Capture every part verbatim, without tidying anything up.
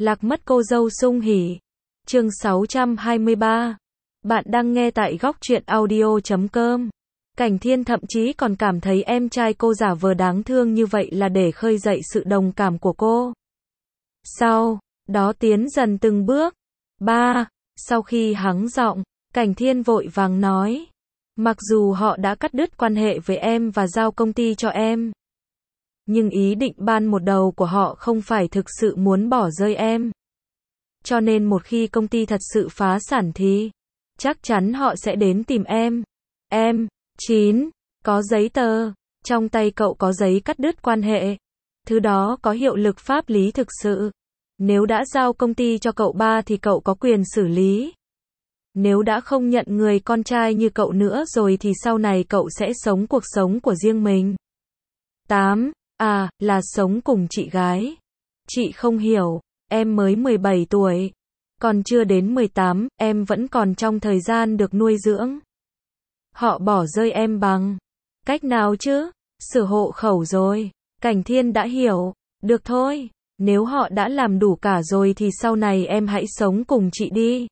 Lạc mất cô dâu sung hỉ. Chương sáu trăm hai mươi ba. Bạn đang nghe tại góc truyện audio chấm com. Cảnh Thiên thậm chí còn cảm thấy em trai cô giả vờ đáng thương như vậy là để khơi dậy sự đồng cảm của cô. Sau đó tiến dần từng bước. Ba. Sau khi hắng giọng, Cảnh Thiên vội vàng nói. Mặc dù họ đã cắt đứt quan hệ với em và giao công ty cho em, nhưng ý định ban một đầu của họ không phải thực sự muốn bỏ rơi em. Cho nên một khi công ty thật sự phá sản thì chắc chắn họ sẽ đến tìm em. Em. Chín. Có giấy tờ. Trong tay cậu có giấy cắt đứt quan hệ. Thứ đó có hiệu lực pháp lý thực sự. Nếu đã giao công ty cho cậu ba thì cậu có quyền xử lý. Nếu đã không nhận người con trai như cậu nữa rồi thì sau này cậu sẽ sống cuộc sống của riêng mình. Tám. À, là sống cùng chị gái. Chị không hiểu, em mới mười bảy tuổi. Còn chưa đến mười tám, em vẫn còn trong thời gian được nuôi dưỡng. Họ bỏ rơi em bằng cách nào chứ? Sửa hộ khẩu rồi. Cảnh Thiên đã hiểu. Được thôi, nếu họ đã làm đủ cả rồi thì sau này em hãy sống cùng chị đi.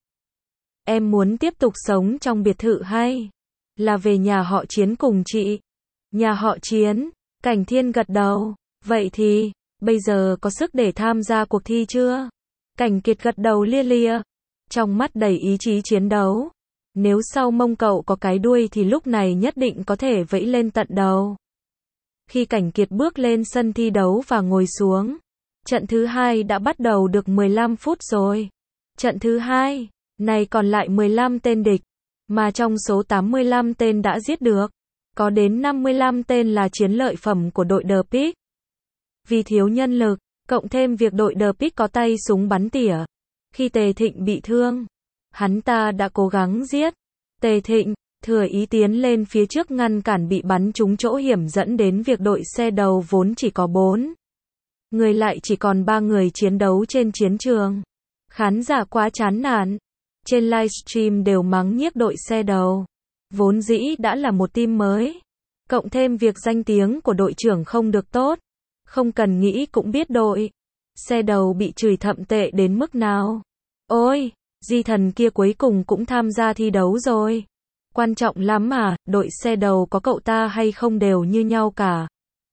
Em muốn tiếp tục sống trong biệt thự hay là về nhà họ Chiến cùng chị? Nhà họ Chiến. Cảnh Thiên gật đầu. Vậy thì, bây giờ có sức để tham gia cuộc thi chưa? Cảnh Kiệt gật đầu lia lịa, trong mắt đầy ý chí chiến đấu. Nếu sau mông cậu có cái đuôi thì lúc này nhất định có thể vẫy lên tận đầu. Khi Cảnh Kiệt bước lên sân thi đấu và ngồi xuống, trận thứ hai đã bắt đầu được mười lăm phút rồi. Trận thứ hai, này còn lại mười lăm tên địch, mà trong số tám mươi lăm tên đã giết được, có đến năm mươi lăm tên là chiến lợi phẩm của đội The Pick. Vì thiếu nhân lực, cộng thêm việc đội The Pick có tay súng bắn tỉa. Khi Tề Thịnh bị thương, hắn ta đã cố gắng giết Tề Thịnh, thừa ý tiến lên phía trước ngăn cản bị bắn trúng chỗ hiểm dẫn đến việc đội xe đầu vốn chỉ có bốn người lại chỉ còn ba người chiến đấu trên chiến trường. Khán giả quá chán nản. Trên livestream đều mắng nhiếc đội xe đầu. Vốn dĩ đã là một team mới. Cộng thêm việc danh tiếng của đội trưởng không được tốt. Không cần nghĩ cũng biết đội xe đầu bị chửi thậm tệ đến mức nào. Ôi, Di Thần kia cuối cùng cũng tham gia thi đấu rồi. Quan trọng lắm mà, đội xe đầu có cậu ta hay không đều như nhau cả.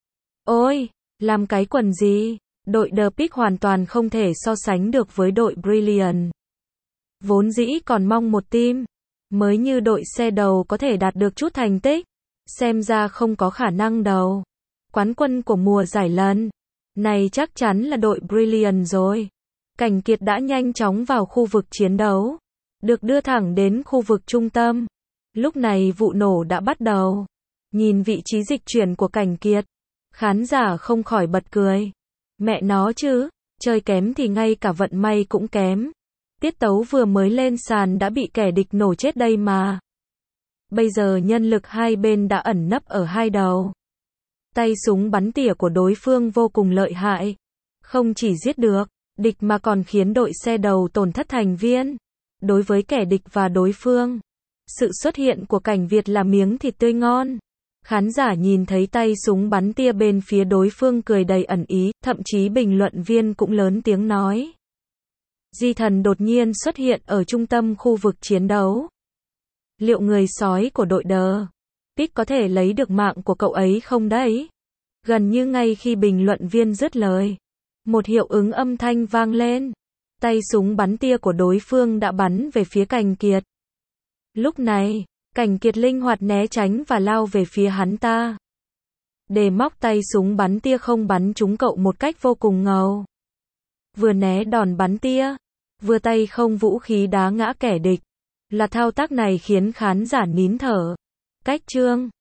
Ôi, làm cái quần gì? Đội The Pick hoàn toàn không thể so sánh được với đội Brilliant. Vốn dĩ còn mong một team mới như đội xe đầu có thể đạt được chút thành tích. Xem ra không có khả năng đâu. Quán quân của mùa giải lần này chắc chắn là đội Brilliant rồi. Cảnh Kiệt đã nhanh chóng vào khu vực chiến đấu, được đưa thẳng đến khu vực trung tâm. Lúc này vụ nổ đã bắt đầu. Nhìn vị trí dịch chuyển của Cảnh Kiệt, khán giả không khỏi bật cười. Mẹ nó chứ, chơi kém thì ngay cả vận may cũng kém. Tiết tấu vừa mới lên sàn đã bị kẻ địch nổ chết đây mà. Bây giờ nhân lực hai bên đã ẩn nấp ở hai đầu. Tay súng bắn tỉa của đối phương vô cùng lợi hại. Không chỉ giết được địch mà còn khiến đội xe đầu tổn thất thành viên. Đối với kẻ địch và đối phương, sự xuất hiện của Cảnh Việt là miếng thịt tươi ngon. Khán giả nhìn thấy tay súng bắn tia bên phía đối phương cười đầy ẩn ý, thậm chí bình luận viên cũng lớn tiếng nói. Di Thần đột nhiên xuất hiện ở trung tâm khu vực chiến đấu. Liệu người sói của đội The Pick có thể lấy được mạng của cậu ấy không đấy? Gần như ngay khi bình luận viên dứt lời, một hiệu ứng âm thanh vang lên. Tay súng bắn tia của đối phương đã bắn về phía Cảnh Kiệt. Lúc này, Cảnh Kiệt linh hoạt né tránh và lao về phía hắn ta. Để móc tay súng bắn tia không bắn trúng cậu một cách vô cùng ngầu. Vừa né đòn bắn tia, vừa tay không vũ khí đá ngã kẻ địch. Là thao tác này khiến khán giả nín thở. Cách chương